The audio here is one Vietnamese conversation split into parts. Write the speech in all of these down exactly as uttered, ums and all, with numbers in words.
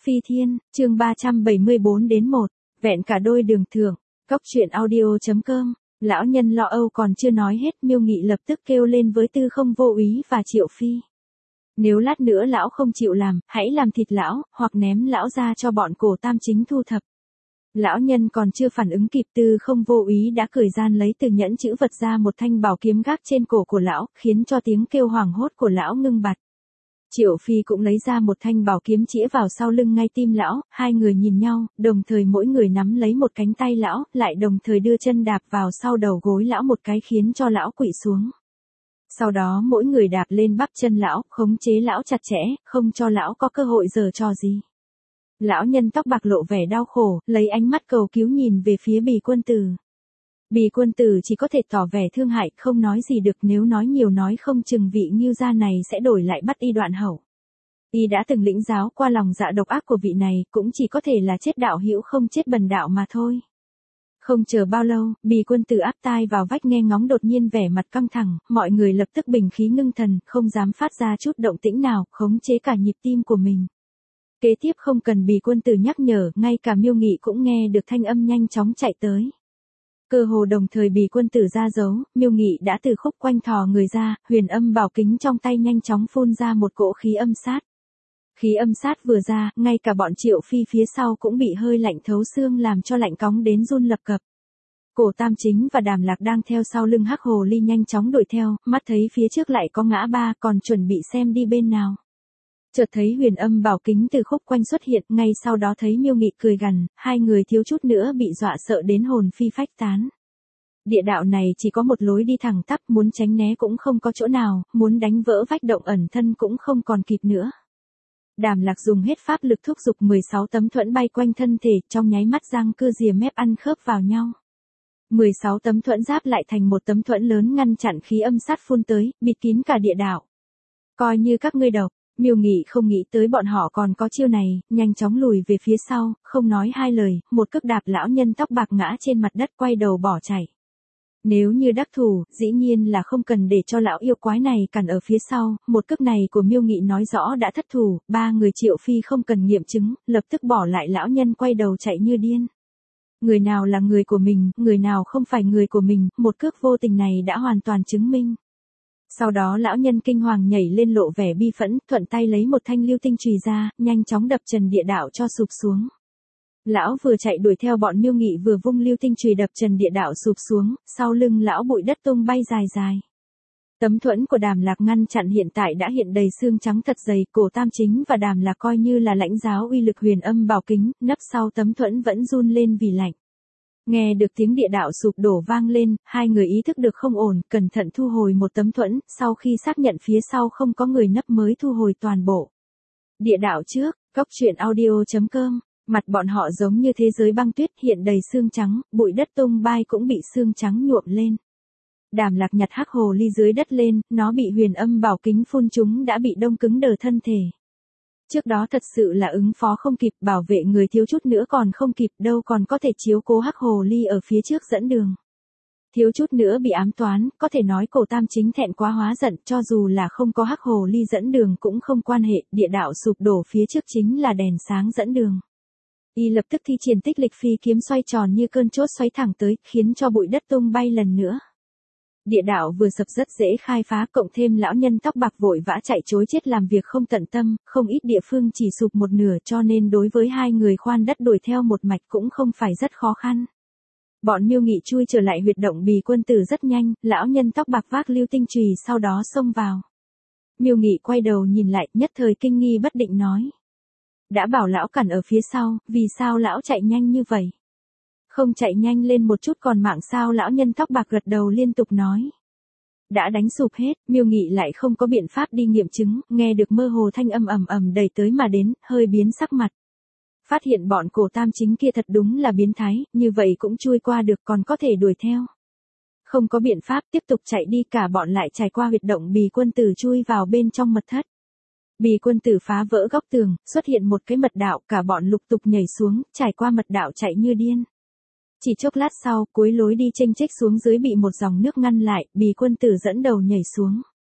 Phi Thiên, chương ba trăm bảy mươi bốn đến một, vẹn cả đôi đường thưởng, cốc truyện audio.com, lão nhân lo âu còn chưa nói hết, Miêu Nghị lập tức kêu lên với Tư Không Vô Úy và Triệu Phi. Nếu lát nữa lão không chịu làm, hãy làm thịt lão, hoặc ném lão ra cho bọn Cổ Tam Chính thu thập. Lão nhân còn chưa phản ứng kịp, Tư Không Vô Úy đã cởi gian lấy từ nhẫn chữ vật ra một thanh bảo kiếm gác trên cổ của lão, khiến cho tiếng kêu hoảng hốt của lão ngưng bặt. Triệu Phi cũng lấy ra một thanh bảo kiếm chĩa vào sau lưng ngay tim lão, hai người nhìn nhau, đồng thời mỗi người nắm lấy một cánh tay lão, lại đồng thời đưa chân đạp vào sau đầu gối lão một cái khiến cho lão quỵ xuống. Sau đó mỗi người đạp lên bắp chân lão, khống chế lão chặt chẽ, không cho lão có cơ hội giở trò gì. Lão nhân tóc bạc lộ vẻ đau khổ, lấy ánh mắt cầu cứu nhìn về phía Bì Quân Tử. Bì Quân Tử chỉ có thể tỏ vẻ thương hại, không nói gì được, nếu nói nhiều nói không chừng vị Ngưu gia này sẽ đổi lại bắt y đoạn hậu. Y đã từng lĩnh giáo qua lòng dạ độc ác của vị này, cũng chỉ có thể là chết đạo hữu không chết bần đạo mà thôi. Không chờ bao lâu, Bì Quân Tử áp tai vào vách nghe ngóng, đột nhiên vẻ mặt căng thẳng, mọi người lập tức bình khí ngưng thần, không dám phát ra chút động tĩnh nào, khống chế cả nhịp tim của mình. Kế tiếp không cần Bì Quân Tử nhắc nhở, ngay cả Miêu Nghị cũng nghe được thanh âm nhanh chóng chạy tới. Cơ hồ đồng thời Bì Quân Tử ra dấu, Miêu Nghị đã từ khúc quanh thò người ra, huyền âm bảo kính trong tay nhanh chóng phun ra một cỗ khí âm sát. Khí âm sát vừa ra, ngay cả bọn Triệu Phi phía sau cũng bị hơi lạnh thấu xương làm cho lạnh cóng đến run lập cập. Cổ Tam Chính và Đàm Lạc đang theo sau lưng Hắc Hồ Ly nhanh chóng đuổi theo, mắt thấy phía trước lại có ngã ba, còn chuẩn bị xem đi bên nào. Chợt thấy huyền âm bảo kính từ khúc quanh xuất hiện, ngay sau đó thấy Miêu Nghị cười gằn, hai người thiếu chút nữa bị dọa sợ đến hồn phi phách tán. Địa đạo này chỉ có một lối đi thẳng tắp, muốn tránh né cũng không có chỗ nào, muốn đánh vỡ vách động ẩn thân cũng không còn kịp nữa. Đàm Lạc dùng hết pháp lực thúc giục mười sáu tấm thuẫn bay quanh thân thể, trong nháy mắt răng cưa rìa mép ăn khớp vào nhau. mười sáu tấm thuẫn giáp lại thành một tấm thuẫn lớn ngăn chặn khí âm sát phun tới, bịt kín cả địa đạo. Coi như các ngươi độc. Miêu Nghị không nghĩ tới bọn họ còn có chiêu này, nhanh chóng lùi về phía sau, không nói hai lời, một cước đạp lão nhân tóc bạc ngã trên mặt đất, quay đầu bỏ chạy. Nếu như đắc thủ, dĩ nhiên là không cần để cho lão yêu quái này cản ở phía sau, một cước này của Miêu Nghị nói rõ đã thất thủ, ba người Triệu Phi không cần nghiệm chứng, lập tức bỏ lại lão nhân quay đầu chạy như điên. Người nào là người của mình, người nào không phải người của mình, một cước vô tình này đã hoàn toàn chứng minh. Sau đó lão nhân kinh hoàng nhảy lên lộ vẻ bi phẫn, thuận tay lấy một thanh lưu tinh chùy ra, nhanh chóng đập trần địa đạo cho sụp xuống. Lão vừa chạy đuổi theo bọn Miêu Nghị vừa vung lưu tinh chùy đập trần địa đạo sụp xuống, sau lưng lão bụi đất tung bay dài dài. Tấm thuẫn của Đàm Lạc ngăn chặn hiện tại đã hiện đầy xương trắng thật dày, Cổ Tam Chính và Đàm Lạc coi như là lãnh giáo uy lực huyền âm bảo kính, nấp sau tấm thuẫn vẫn run lên vì lạnh. Nghe được tiếng địa đạo sụp đổ vang lên, hai người ý thức được không ổn, cẩn thận thu hồi một tấm thuẫn, sau khi xác nhận phía sau không có người nấp mới thu hồi toàn bộ. Địa đạo trước, cốc truyện audio.com, mặt bọn họ giống như thế giới băng tuyết, hiện đầy xương trắng, bụi đất tung bay cũng bị xương trắng nhuộm lên. Đàm Lạc nhặt Hắc Hồ Ly dưới đất lên, nó bị huyền âm bảo kính phun trúng đã bị đông cứng đờ thân thể. Trước đó thật sự là ứng phó không kịp, bảo vệ người thiếu chút nữa còn không kịp, đâu còn có thể chiếu cố Hắc Hồ Ly ở phía trước dẫn đường. Thiếu chút nữa bị ám toán, có thể nói Cổ Tam Chính thẹn quá hóa giận, cho dù là không có Hắc Hồ Ly dẫn đường cũng không quan hệ, địa đạo sụp đổ phía trước chính là đèn sáng dẫn đường. Y lập tức thi triển tích lịch phi kiếm xoay tròn như cơn chốt xoáy thẳng tới, khiến cho bụi đất tung bay lần nữa. Địa đạo vừa sập rất dễ khai phá, cộng thêm lão nhân tóc bạc vội vã chạy trối chết làm việc không tận tâm, không ít địa phương chỉ sụp một nửa, cho nên đối với hai người khoan đất đuổi theo một mạch cũng không phải rất khó khăn. Bọn Miêu Nghị chui trở lại huyệt động Bì Quân Tử rất nhanh, lão nhân tóc bạc vác lưu tinh chùy sau đó xông vào. Miêu Nghị quay đầu nhìn lại, nhất thời kinh nghi bất định nói. Đã bảo lão cản ở phía sau, vì sao lão chạy nhanh như vậy? Không chạy nhanh lên một chút còn mạng sao? Lão nhân tóc bạc gật đầu liên tục nói. Đã đánh sụp hết, Miêu Nghị lại không có biện pháp đi nghiệm chứng, nghe được mơ hồ thanh âm ầm ầm đầy tới mà đến, hơi biến sắc mặt. Phát hiện bọn Cổ Tam Chính kia thật đúng là biến thái, như vậy cũng chui qua được, còn có thể đuổi theo. Không có biện pháp, tiếp tục chạy đi, cả bọn lại trải qua huyệt động Bì Quân Tử chui vào bên trong mật thất. Bì Quân Tử phá vỡ góc tường, xuất hiện một cái mật đạo, cả bọn lục tục nhảy xuống, trải qua mật đạo chạy như điên. Chỉ chốc lát sau, cuối lối đi chênh chếch xuống dưới bị một dòng nước ngăn lại, Bì Quân Tử dẫn đầu nhảy xuống.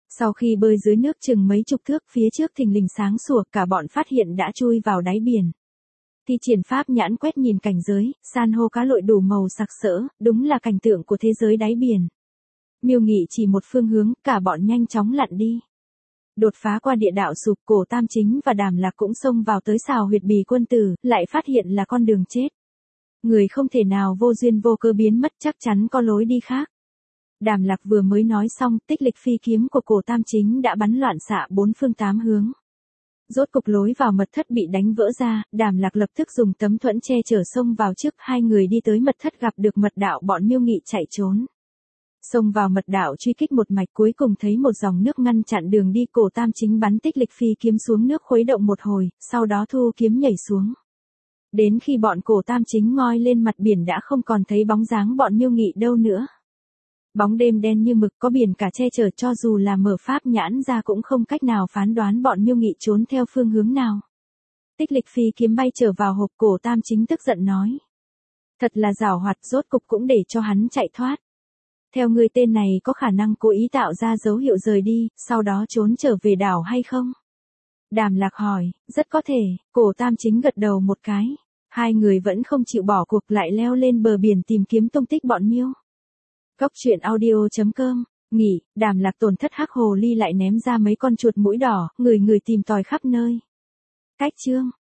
Sau khi bơi dưới nước chừng mấy chục thước phía trước thình lình sáng sủa, cả bọn phát hiện đã chui vào đáy biển. Thi triển pháp nhãn quét nhìn cảnh giới, san hô cá lội đủ màu sặc sỡ, đúng là cảnh tượng của thế giới đáy biển. Miêu Nghị chỉ một phương hướng, cả bọn nhanh chóng lặn đi. Đột phá qua địa đạo sụp, Cổ Tam Chính và Đàm Lạc cũng xông vào tới xào huyệt bì quân tử, lại phát hiện là con đường chết. Người không thể nào vô duyên vô cơ biến mất, chắc chắn có lối đi khác. Đàm Lạc vừa mới nói xong, tích lịch phi kiếm của Cổ Tam Chính đã bắn loạn xạ bốn phương tám hướng. Rốt cục lối vào mật thất bị đánh vỡ ra, Đàm Lạc lập tức dùng tấm thuẫn che chở xông vào trước, hai người đi tới mật thất gặp được mật đạo bọn Miêu Nghị chạy trốn. Xông vào mật đạo truy kích một mạch, cuối cùng thấy một dòng nước ngăn chặn đường đi, Cổ Tam Chính bắn tích lịch phi kiếm xuống nước khuấy động một hồi, sau đó thu kiếm nhảy xuống. Đến khi bọn Cổ Tam Chính ngoi lên mặt biển đã không còn thấy bóng dáng bọn Miêu Nghị đâu nữa. Bóng đêm đen như mực, có biển cả che chở, cho dù là mở pháp nhãn ra cũng không cách nào phán đoán bọn Miêu Nghị trốn theo phương hướng nào. Tích lịch phi kiếm bay trở vào hộp, Cổ Tam Chính tức giận nói. Thật là giảo hoạt, rốt cục cũng để cho hắn chạy thoát. Theo người tên này có khả năng cố ý tạo ra dấu hiệu rời đi, sau đó trốn trở về đảo hay không? Đàm Lạc hỏi, rất có thể, Cổ Tam Chính gật đầu một cái. Hai người vẫn không chịu bỏ cuộc, lại leo lên bờ biển tìm kiếm tung tích bọn Miêu. Cốc truyện audio chấm com, nghỉ, Đàm Lạc tổn thất hắc hồ ly lại ném ra mấy con chuột mũi đỏ, người người tìm tòi khắp nơi. Cách chương